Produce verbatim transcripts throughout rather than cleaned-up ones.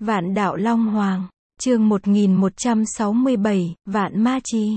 Vạn đạo Long Hoàng, chương một nghìn một trăm sáu mươi bảy, Vạn Ma Chi.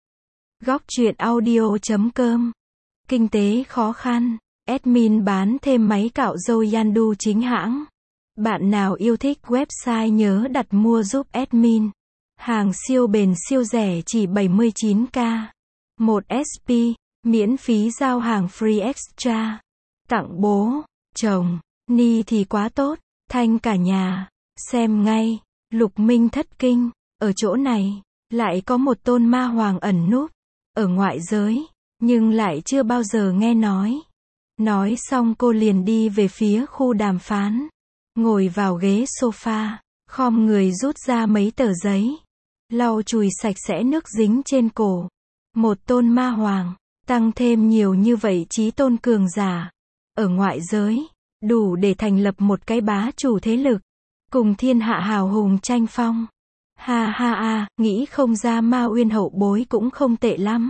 Góc truyện audio chấm com. Kinh tế khó khăn, admin bán thêm máy cạo râu Yandu chính hãng. Bạn nào yêu thích website nhớ đặt mua giúp admin. Hàng siêu bền siêu rẻ chỉ bảy mươi chín k. một ét pê, miễn phí giao hàng free extra. Tặng bố, chồng, ni thì quá tốt, thanh cả nhà. Xem ngay, Lục Minh thất kinh, ở chỗ này, lại có một tôn ma hoàng ẩn núp, ở ngoại giới, nhưng lại chưa bao giờ nghe nói. Nói xong cô liền đi về phía khu đàm phán, ngồi vào ghế sofa, khom người rút ra mấy tờ giấy, lau chùi sạch sẽ nước dính trên cổ. Một tôn ma hoàng, tăng thêm nhiều như vậy chí tôn cường giả, ở ngoại giới, đủ để thành lập một cái bá chủ thế lực. Cùng thiên hạ hào hùng tranh phong. Ha ha a, nghĩ không ra Ma Uyên hậu bối cũng không tệ lắm.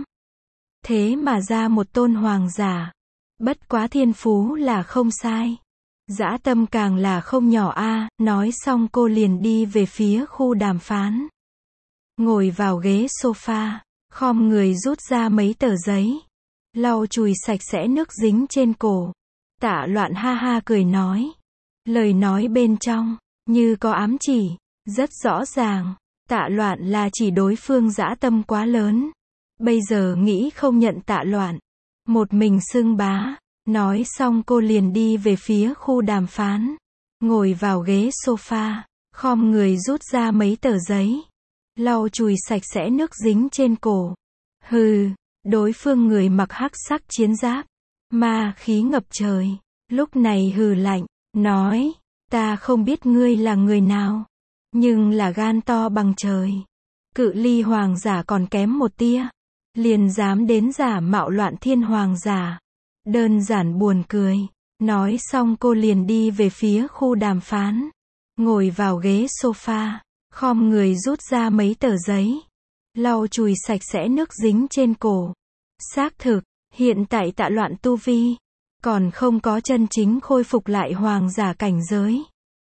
Thế mà ra một tôn hoàng giả. Bất quá thiên phú là không sai. Dã tâm càng là không nhỏ a, nói xong cô liền đi về phía khu đàm phán. Ngồi vào ghế sofa, khom người rút ra mấy tờ giấy. Lau chùi sạch sẽ nước dính trên cổ. Tạ Loạn ha ha cười nói. Lời nói bên trong như có ám chỉ, rất rõ ràng, Tạ Loạn là chỉ đối phương dã tâm quá lớn. Bây giờ nghĩ không nhận Tạ Loạn, một mình xưng bá. Nói xong cô liền đi về phía khu đàm phán, ngồi vào ghế sofa, khom người rút ra mấy tờ giấy, lau chùi sạch sẽ nước dính trên cổ. Hừ, đối phương người mặc hắc sắc chiến giáp, ma khí ngập trời, lúc này hừ lạnh, nói. Ta không biết ngươi là người nào, nhưng là gan to bằng trời. Cự ly hoàng giả còn kém một tia, liền dám đến giả mạo Loạn Thiên hoàng giả. Đơn giản buồn cười. Nói xong cô liền đi về phía khu đàm phán, ngồi vào ghế sofa, khom người rút ra mấy tờ giấy, lau chùi sạch sẽ nước dính trên cổ. Xác thực, hiện tại Tạ Loạn tu vi còn không có chân chính khôi phục lại hoàng giả cảnh giới.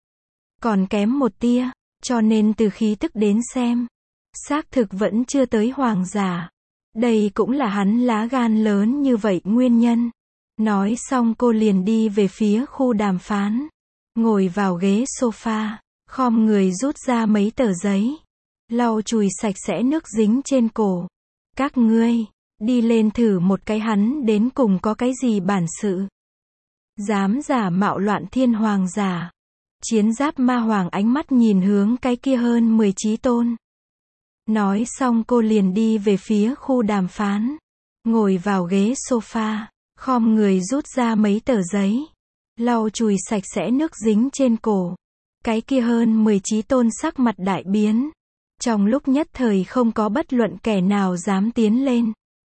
Còn kém một tia, cho nên từ khí tức đến xem, xác thực vẫn chưa tới hoàng giả. Đây cũng là hắn lá gan lớn như vậy nguyên nhân. Nói xong cô liền đi về phía khu đàm phán, ngồi vào ghế sofa, khom người rút ra mấy tờ giấy, lau chùi sạch sẽ nước dính trên cổ. Các ngươi, đi lên thử một cái hắn đến cùng có cái gì bản sự. Dám giả mạo Loạn Thiên hoàng giả. Chiến giáp ma hoàng ánh mắt nhìn hướng cái kia hơn mười chí tôn. Nói xong cô liền đi về phía khu đàm phán, ngồi vào ghế sofa, khom người rút ra mấy tờ giấy, lau chùi sạch sẽ nước dính trên cổ. Cái kia hơn mười chí tôn sắc mặt đại biến. Trong lúc nhất thời không có bất luận kẻ nào dám tiến lên.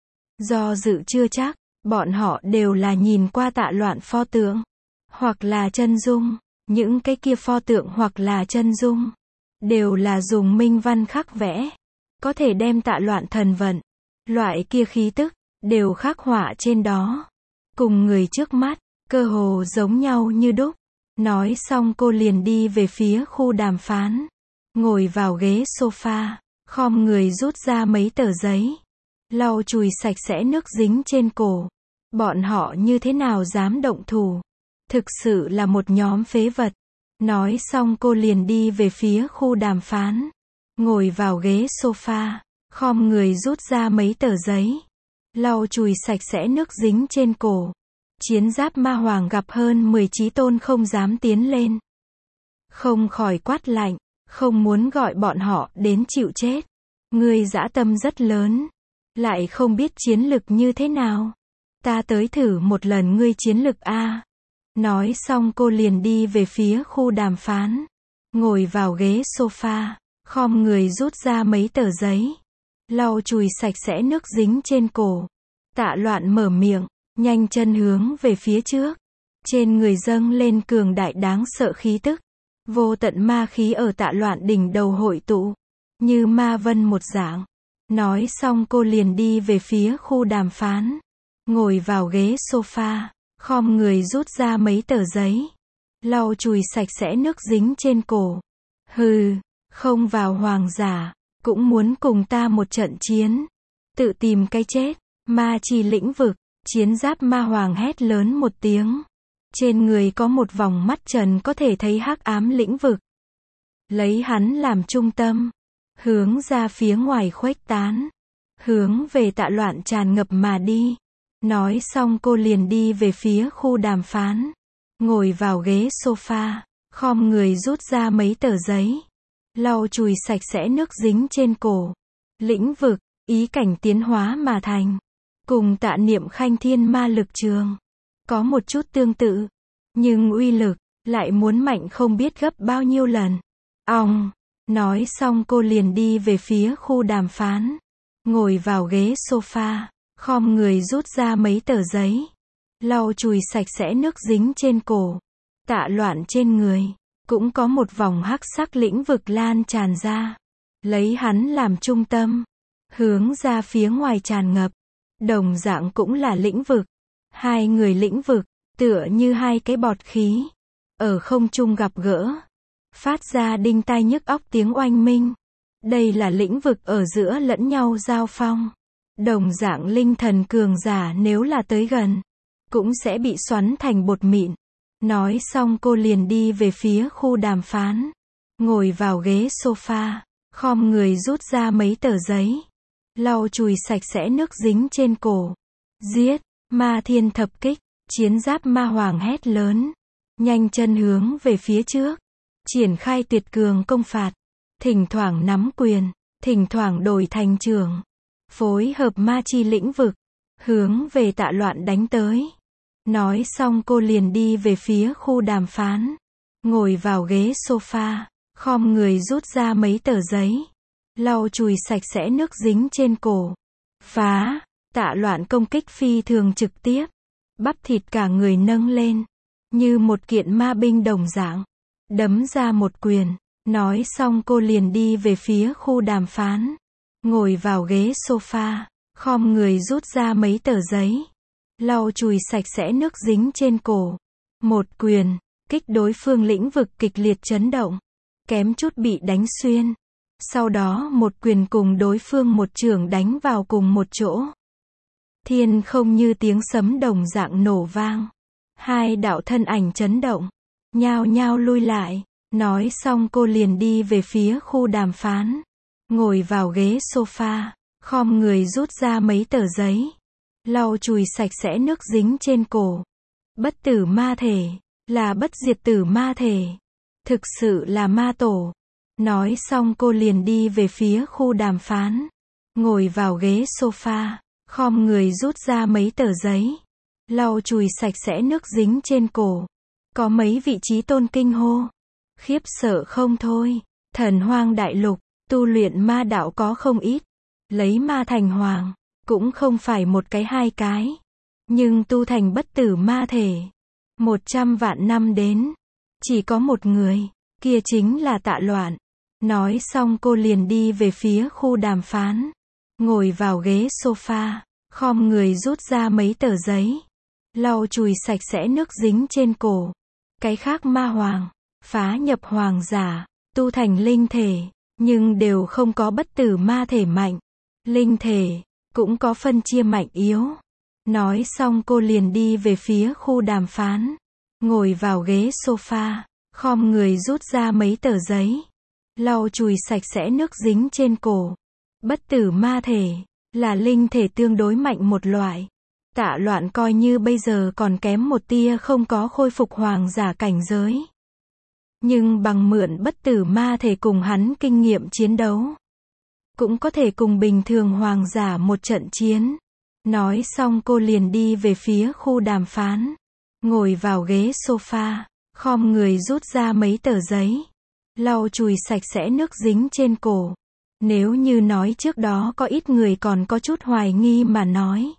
Do dự chưa chắc, bọn họ đều là nhìn qua Tạ Loạn pho tượng, hoặc là chân dung. Những cái kia pho tượng hoặc là chân dung, đều là dùng minh văn khắc vẽ, có thể đem Tạ Loạn thần vận, loại kia khí tức, đều khắc họa trên đó. Cùng người trước mắt, cơ hồ giống nhau như đúc. Nói xong cô liền đi về phía khu đàm phán, ngồi vào ghế sofa, khom người rút ra mấy tờ giấy, lau chùi sạch sẽ nước dính trên cổ. Bọn họ như thế nào dám động thủ? Thực sự là một nhóm phế vật. Nói xong cô liền đi về phía khu đàm phán, ngồi vào ghế sofa, khom người rút ra mấy tờ giấy, lau chùi sạch sẽ nước dính trên cổ. Chiến giáp ma hoàng gặp hơn mười chí tôn không dám tiến lên, không khỏi quát lạnh, không muốn gọi bọn họ đến chịu chết. Ngươi dã tâm rất lớn, lại không biết chiến lực như thế nào. Ta tới thử một lần ngươi chiến lực a. Nói xong cô liền đi về phía khu đàm phán, ngồi vào ghế sofa, khom người rút ra mấy tờ giấy, lau chùi sạch sẽ nước dính trên cổ. Tạ Loạn mở miệng, nhanh chân hướng về phía trước. Trên người dâng lên cường đại đáng sợ khí tức. Vô tận ma khí ở Tạ Loạn đỉnh đầu hội tụ, như ma vân một dạng. Nói xong cô liền đi về phía khu đàm phán, ngồi vào ghế sofa, khom người rút ra mấy tờ giấy, lau chùi sạch sẽ nước dính trên cổ. Hừ, không vào hoàng giả, cũng muốn cùng ta một trận chiến. Tự tìm cái chết. Ma chi lĩnh vực, chiến giáp ma hoàng hét lớn một tiếng. Trên người có một vòng mắt trần có thể thấy hắc ám lĩnh vực. Lấy hắn làm trung tâm, hướng ra phía ngoài khuếch tán, hướng về Tạ Loạn tràn ngập mà đi. Nói xong cô liền đi về phía khu đàm phán, ngồi vào ghế sofa, khom người rút ra mấy tờ giấy, lau chùi sạch sẽ nước dính trên cổ. Lĩnh vực, ý cảnh tiến hóa mà thành, cùng Tạ Niệm Khanh thiên ma lực trường có một chút tương tự, nhưng uy lực lại muốn mạnh không biết gấp bao nhiêu lần. Ong, nói xong cô liền đi về phía khu đàm phán, ngồi vào ghế sofa, khom người rút ra mấy tờ giấy, lau chùi sạch sẽ nước dính trên cổ. Tạ Loạn trên người cũng có một vòng hắc sắc lĩnh vực lan tràn ra, lấy hắn làm trung tâm, hướng ra phía ngoài tràn ngập. Đồng dạng cũng là lĩnh vực, hai người lĩnh vực tựa như hai cái bọt khí ở không trung gặp gỡ, phát ra đinh tai nhức óc tiếng oanh minh. Đây là lĩnh vực ở giữa lẫn nhau giao phong. Đồng dạng linh thần cường giả nếu là tới gần, cũng sẽ bị xoắn thành bột mịn. Nói xong cô liền đi về phía khu đàm phán, ngồi vào ghế sofa, khom người rút ra mấy tờ giấy, lau chùi sạch sẽ nước dính trên cổ. Giết, ma thiên thập kích, chiến giáp ma hoàng hét lớn, nhanh chân hướng về phía trước, triển khai tuyệt cường công phạt, thỉnh thoảng nắm quyền, thỉnh thoảng đổi thành trường, phối hợp ma chi lĩnh vực, hướng về Tạ Loạn đánh tới. Nói xong cô liền đi về phía khu đàm phán, ngồi vào ghế sofa, khom người rút ra mấy tờ giấy, lau chùi sạch sẽ nước dính trên cổ. Phá, Tạ Loạn công kích phi thường trực tiếp, bắp thịt cả người nâng lên, như một kiện ma binh đồng dạng, đấm ra một quyền. Nói xong cô liền đi về phía khu đàm phán, ngồi vào ghế sofa, khom người rút ra mấy tờ giấy, lau chùi sạch sẽ nước dính trên cổ. Một quyền, kích đối phương lĩnh vực kịch liệt chấn động, kém chút bị đánh xuyên. Sau đó một quyền cùng đối phương một chưởng đánh vào cùng một chỗ. Thiên không như tiếng sấm đồng dạng nổ vang. Hai đạo thân ảnh chấn động, nhao nhao lui lại. Nói xong cô liền đi về phía khu đàm phán, ngồi vào ghế sofa, khom người rút ra mấy tờ giấy, lau chùi sạch sẽ nước dính trên cổ. Bất tử ma thể, là bất diệt tử ma thể, thực sự là ma tổ. Nói xong cô liền đi về phía khu đàm phán, ngồi vào ghế sofa, khom người rút ra mấy tờ giấy, lau chùi sạch sẽ nước dính trên cổ. Có mấy vị trí tôn kinh hô, khiếp sợ không thôi. Thần Hoang đại lục, tu luyện ma đạo có không ít, lấy ma thành hoàng, cũng không phải một cái hai cái, nhưng tu thành bất tử ma thể, một trăm vạn năm đến, chỉ có một người, kia chính là Tạ Loạn. Nói xong cô liền đi về phía khu đàm phán, ngồi vào ghế sofa, khom người rút ra mấy tờ giấy, lau chùi sạch sẽ nước dính trên cổ. Cái khác ma hoàng, phá nhập hoàng giả, tu thành linh thể, nhưng đều không có bất tử ma thể mạnh. Linh thể, cũng có phân chia mạnh yếu. Nói xong cô liền đi về phía khu đàm phán, ngồi vào ghế sofa, khom người rút ra mấy tờ giấy, lau chùi sạch sẽ nước dính trên cổ. Bất tử ma thể, là linh thể tương đối mạnh một loại. Tạ Loạn coi như bây giờ còn kém một tia không có khôi phục hoàng giả cảnh giới. Nhưng bằng mượn bất tử ma thể cùng hắn kinh nghiệm chiến đấu, cũng có thể cùng bình thường hoàng giả một trận chiến. Nói xong cô liền đi về phía khu đàm phán, ngồi vào ghế sofa, khom người rút ra mấy tờ giấy, lau chùi sạch sẽ nước dính trên cổ. Nếu như nói trước đó có ít người còn có chút hoài nghi mà nói,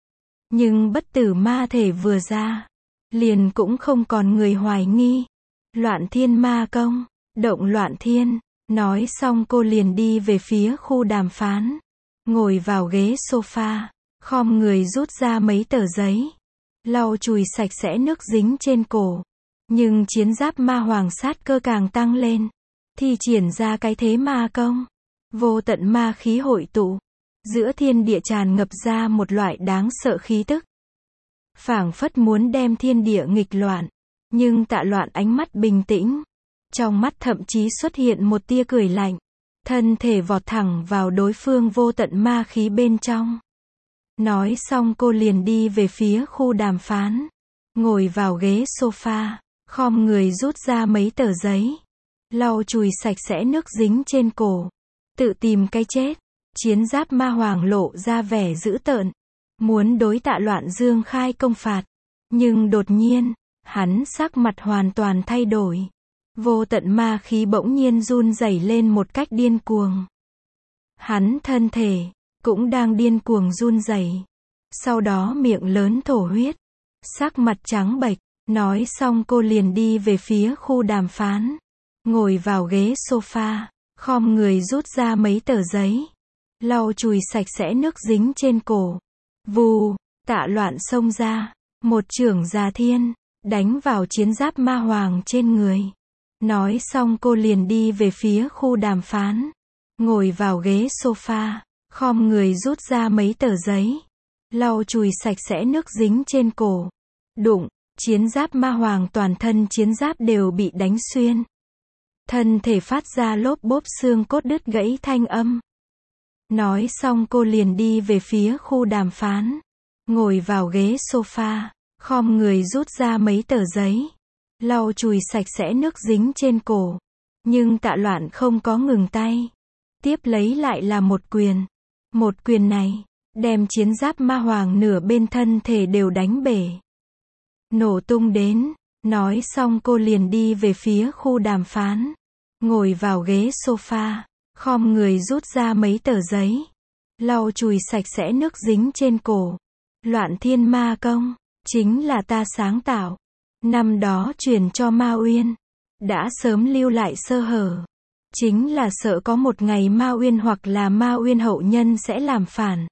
nhưng bất tử ma thể vừa ra, liền cũng không còn người hoài nghi. Loạn thiên ma công, động loạn thiên. Nói xong cô liền đi về phía khu đàm phán, ngồi vào ghế sofa, khom người rút ra mấy tờ giấy, lau chùi sạch sẽ nước dính trên cổ. Nhưng chiến giáp ma hoàng sát cơ càng tăng lên. thi triển ra cái thế ma công. Vô tận ma khí hội tụ. Giữa thiên địa tràn ngập ra một loại đáng sợ khí tức. Phảng phất muốn đem thiên địa nghịch loạn. Nhưng Tạ Loạn ánh mắt bình tĩnh. Trong mắt thậm chí xuất hiện một tia cười lạnh. Thân thể vọt thẳng vào đối phương vô tận ma khí bên trong. Nói xong cô liền đi về phía khu đàm phán. Ngồi vào ghế sofa, khom người rút ra mấy tờ giấy. Lau chùi sạch sẽ nước dính trên cổ. Tự tìm cái chết. Chiến giáp ma hoàng lộ ra vẻ dữ tợn. Muốn đối Tạ Loạn dương khai công phạt. Nhưng đột nhiên, hắn sắc mặt hoàn toàn thay đổi. Vô tận ma khí bỗng nhiên run rẩy lên một cách điên cuồng. Hắn thân thể cũng đang điên cuồng run rẩy. Sau đó miệng lớn thổ huyết, sắc mặt trắng bệch. Nói xong cô liền đi về phía khu đàm phán. Ngồi vào ghế sofa, khom người rút ra mấy tờ giấy. Lau chùi sạch sẽ nước dính trên cổ. Vù, Tạ Loạn xông ra, một chưởng già thiên, đánh vào chiến giáp ma hoàng trên người. Nói xong cô liền đi về phía khu đàm phán. Ngồi vào ghế sofa, khom người rút ra mấy tờ giấy. Lau chùi sạch sẽ nước dính trên cổ. Đụng, chiến giáp ma hoàng toàn thân chiến giáp đều bị đánh xuyên. Thân thể phát ra lốp bốp xương cốt đứt gãy thanh âm. Nói xong cô liền đi về phía khu đàm phán. Ngồi vào ghế sofa, khom người rút ra mấy tờ giấy. Lau chùi sạch sẽ nước dính trên cổ. Nhưng Tạ Loạn không có ngừng tay. Tiếp lấy lại là một quyền. Một quyền này, đem chiến giáp ma hoàng nửa bên thân thể đều đánh bể. Nổ tung đến. Nói xong cô liền đi về phía khu đàm phán. Ngồi vào ghế sofa, khom người rút ra mấy tờ giấy. Lau chùi sạch sẽ nước dính trên cổ. Loạn thiên ma công, chính là ta sáng tạo. Năm đó truyền cho Ma Uyên. Đã sớm lưu lại sơ hở. Chính là sợ có một ngày Ma Uyên hoặc là Ma Uyên hậu nhân sẽ làm phản.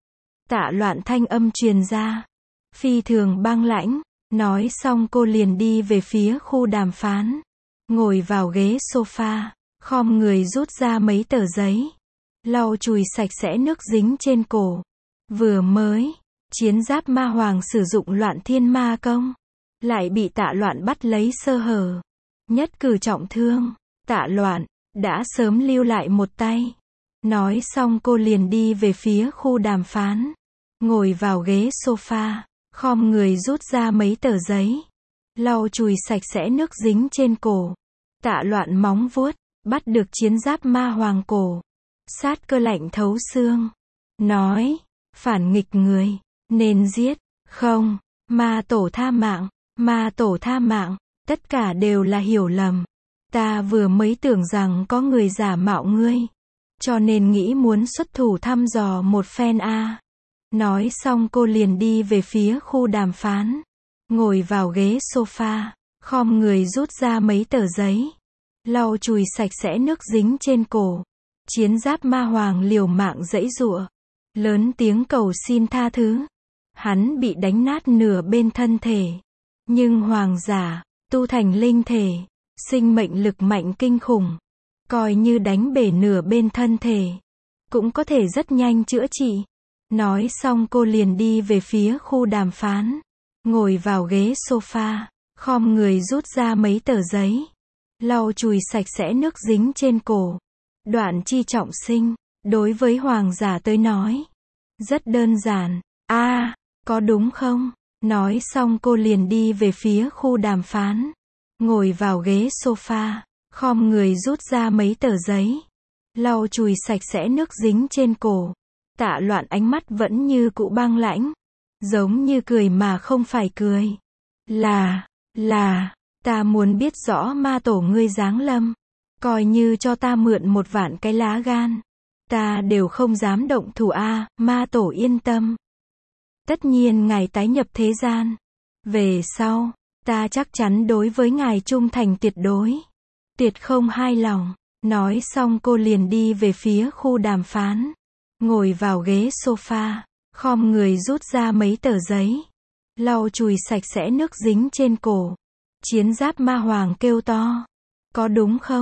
Tạ Loạn thanh âm truyền ra. Phi thường băng lãnh. Nói xong cô liền đi về phía khu đàm phán. Ngồi vào ghế sofa, khom người rút ra mấy tờ giấy. Lau chùi sạch sẽ nước dính trên cổ. Vừa mới, chiến giáp ma hoàng sử dụng loạn thiên ma công. Lại bị Tạ Loạn bắt lấy sơ hở. Nhất cử trọng thương. Tạ Loạn đã sớm lưu lại một tay. Nói xong cô liền đi về phía khu đàm phán. Ngồi vào ghế sofa, khom người rút ra mấy tờ giấy. Lau chùi sạch sẽ nước dính trên cổ. Tạ Loạn móng vuốt, bắt được chiến giáp ma hoàng cổ. Sát cơ lạnh thấu xương. Nói, phản nghịch người, nên giết. Không, ma tổ tha mạng, ma tổ tha mạng, tất cả đều là hiểu lầm. Ta vừa mới tưởng rằng có người giả mạo ngươi. Cho nên nghĩ muốn xuất thủ thăm dò một phen a. Nói xong cô liền đi về phía khu đàm phán. Ngồi vào ghế sofa, khom người rút ra mấy tờ giấy. Lau chùi sạch sẽ nước dính trên cổ. Chiến giáp ma hoàng liều mạng giãy giụa. Lớn tiếng cầu xin tha thứ. Hắn bị đánh nát nửa bên thân thể. Nhưng hoàng giả, tu thành linh thể. Sinh mệnh lực mạnh kinh khủng. Coi như đánh bể nửa bên thân thể. Cũng có thể rất nhanh chữa trị. Nói xong cô liền đi về phía khu đàm phán. Ngồi vào ghế sofa, khom người rút ra mấy tờ giấy. Lau chùi sạch sẽ nước dính trên cổ. Đoạn chi trọng sinh, đối với hoàng giả tới nói. Rất đơn giản. A, có đúng không? Nói xong cô liền đi về phía khu đàm phán. Ngồi vào ghế sofa, khom người rút ra mấy tờ giấy. Lau chùi sạch sẽ nước dính trên cổ. Tạ Loạn ánh mắt vẫn như cũ băng lãnh. Giống như cười mà không phải cười. Là, là, ta muốn biết rõ ma tổ ngươi giáng lâm. Coi như cho ta mượn một vạn cái lá gan. Ta đều không dám động thủ a, ma tổ yên tâm. Tất nhiên ngài tái nhập thế gian. Về sau, ta chắc chắn đối với ngài trung thành tuyệt đối. Tuyệt không hai lòng. Nói xong cô liền đi về phía khu đàm phán. Ngồi vào ghế sofa, khom người rút ra mấy tờ giấy. Lau chùi sạch sẽ nước dính trên cổ. Chiến giáp ma hoàng kêu to. Có đúng không?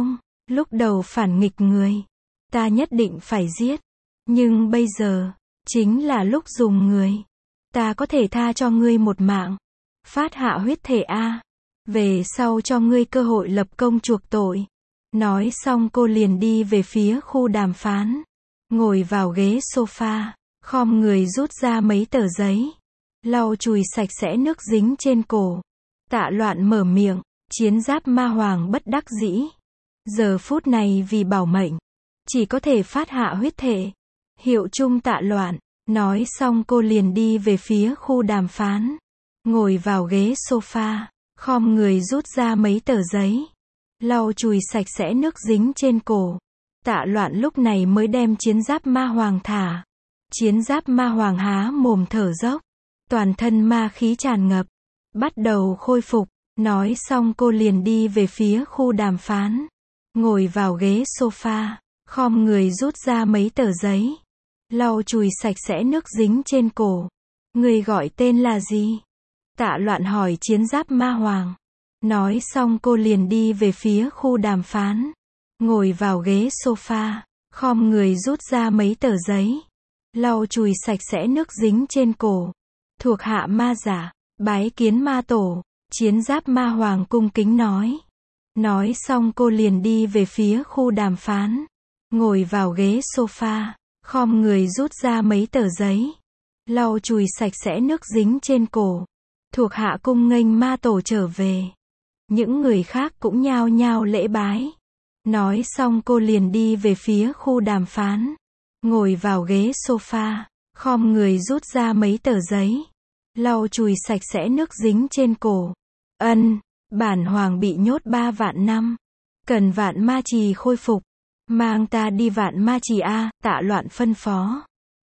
Lúc đầu phản nghịch người, ta nhất định phải giết. Nhưng bây giờ, chính là lúc dùng người. Ta có thể tha cho ngươi một mạng. Phát hạ huyết thể a. Về sau cho ngươi cơ hội lập công chuộc tội. Nói xong cô liền đi về phía khu đàm phán. Ngồi vào ghế sofa, khom người rút ra mấy tờ giấy. Lau chùi sạch sẽ nước dính trên cổ. Tạ Loạn mở miệng, chiến giáp ma hoàng bất đắc dĩ. Giờ phút này vì bảo mệnh, chỉ có thể phát hạ huyết thể. Hiệu chung Tạ Loạn. Nói xong cô liền đi về phía khu đàm phán. Ngồi vào ghế sofa, khom người rút ra mấy tờ giấy. Lau chùi sạch sẽ nước dính trên cổ. Tạ Loạn lúc này mới đem chiến giáp ma hoàng thả. Chiến giáp ma hoàng há mồm thở dốc. Toàn thân ma khí tràn ngập. Bắt đầu khôi phục. Nói xong cô liền đi về phía khu đàm phán. Ngồi vào ghế sofa, khom người rút ra mấy tờ giấy. Lau chùi sạch sẽ nước dính trên cổ. Người gọi tên là gì? Tạ Loạn hỏi chiến giáp ma hoàng. Nói xong cô liền đi về phía khu đàm phán. Ngồi vào ghế sofa, khom người rút ra mấy tờ giấy. Lau chùi sạch sẽ nước dính trên cổ. Thuộc hạ ma giả, bái kiến ma tổ. Chiến giáp ma hoàng cung kính nói. Nói xong cô liền đi về phía khu đàm phán. Ngồi vào ghế sofa, khom người rút ra mấy tờ giấy. Lau chùi sạch sẽ nước dính trên cổ. Thuộc hạ cung nghênh ma tổ trở về. Những người khác cũng nhao nhao lễ bái. Nói xong cô liền đi về phía khu đàm phán. Ngồi vào ghế sofa, khom người rút ra mấy tờ giấy. Lau chùi sạch sẽ nước dính trên cổ. Ân, bản hoàng bị nhốt ba vạn năm. Cần Vạn Ma Trì khôi phục. Mang ta đi Vạn Ma Trì a, Tạ Loạn phân phó.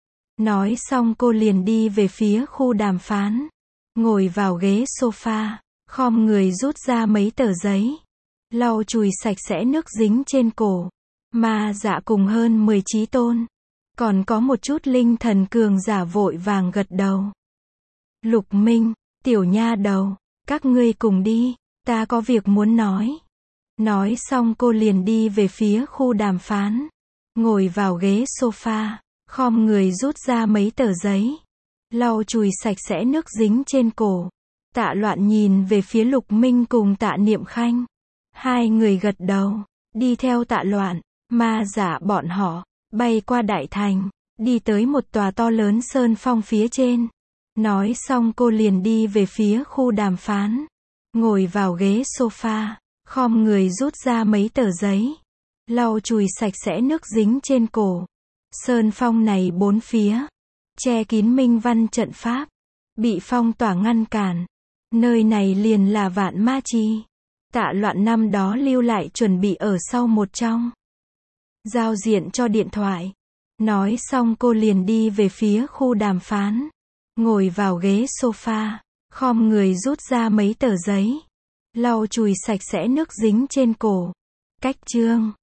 Nói xong cô liền đi về phía khu đàm phán. Ngồi vào ghế sofa, khom người rút ra mấy tờ giấy. Lau chùi sạch sẽ nước dính trên cổ. Ma dạ cùng hơn mười chí tôn. Còn có một chút linh thần cường giả vội vàng gật đầu. Lục Minh, tiểu nha đầu, các ngươi cùng đi, ta có việc muốn nói. Nói xong cô liền đi về phía khu đàm phán. Ngồi vào ghế sofa, khom người rút ra mấy tờ giấy. Lau chùi sạch sẽ nước dính trên cổ. Tạ Loạn nhìn về phía Lục Minh cùng Tạ Niệm Khanh. Hai người gật đầu, đi theo Tạ Loạn. Ma giả bọn họ, bay qua đại thành, đi tới một tòa to lớn sơn phong phía trên. Nói xong cô liền đi về phía khu đàm phán. Ngồi vào ghế sofa, khom người rút ra mấy tờ giấy. Lau chùi sạch sẽ nước dính trên cổ. Sơn phong này bốn phía, che kín minh văn trận pháp. Bị phong tỏa ngăn cản. Nơi này liền là Vạn Ma Trì. Tạ Loạn năm đó lưu lại chuẩn bị ở sau một trong. Giao diện cho điện thoại. Nói xong cô liền đi về phía khu đàm phán. Ngồi vào ghế sofa, khom người rút ra mấy tờ giấy. Lau chùi sạch sẽ nước dính trên cổ. Cách chương